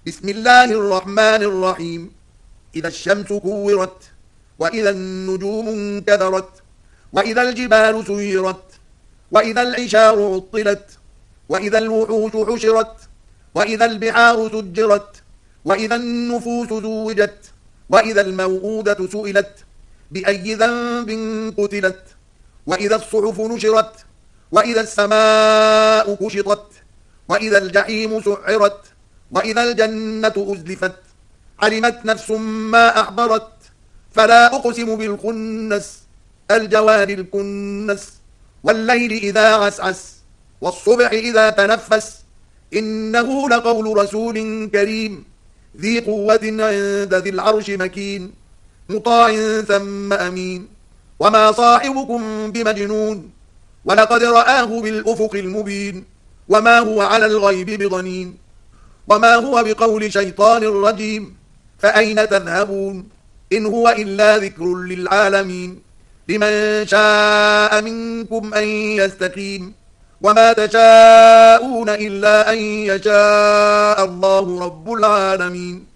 بسم الله الرحمن الرحيم. إذا الشمس كورت، وإذا النجوم انكدرت، وإذا الجبال سيرت، وإذا العشار عطلت، وإذا الوحوش حشرت، وإذا البحار سجرت، وإذا النفوس زوجت، وإذا الموءودة سئلت بأي ذنب قتلت، وإذا الصحف نشرت، وإذا السماء كشطت، وإذا الجحيم سعرت، وإذا الجنة أزلفت، علمت نفس ما أحضرت. فلا أقسم بالخنس، الجوار الكنس، والليل إذا عسعس، والصبح إذا تنفس، إنه لقول رسول كريم ذي قوة عند ذي العرش مكين، مطاع ثم أمين. وما صاحبكم بمجنون، ولقد رآه بالأفق المبين، وما هو على الغيب بضنين، وما هو بقول شيطان رجيم. فأين تذهبون؟ إن هو إلا ذكر للعالمين، لمن شاء منكم أن يستقيم، وما تشاءون إلا أن يشاء الله رب العالمين.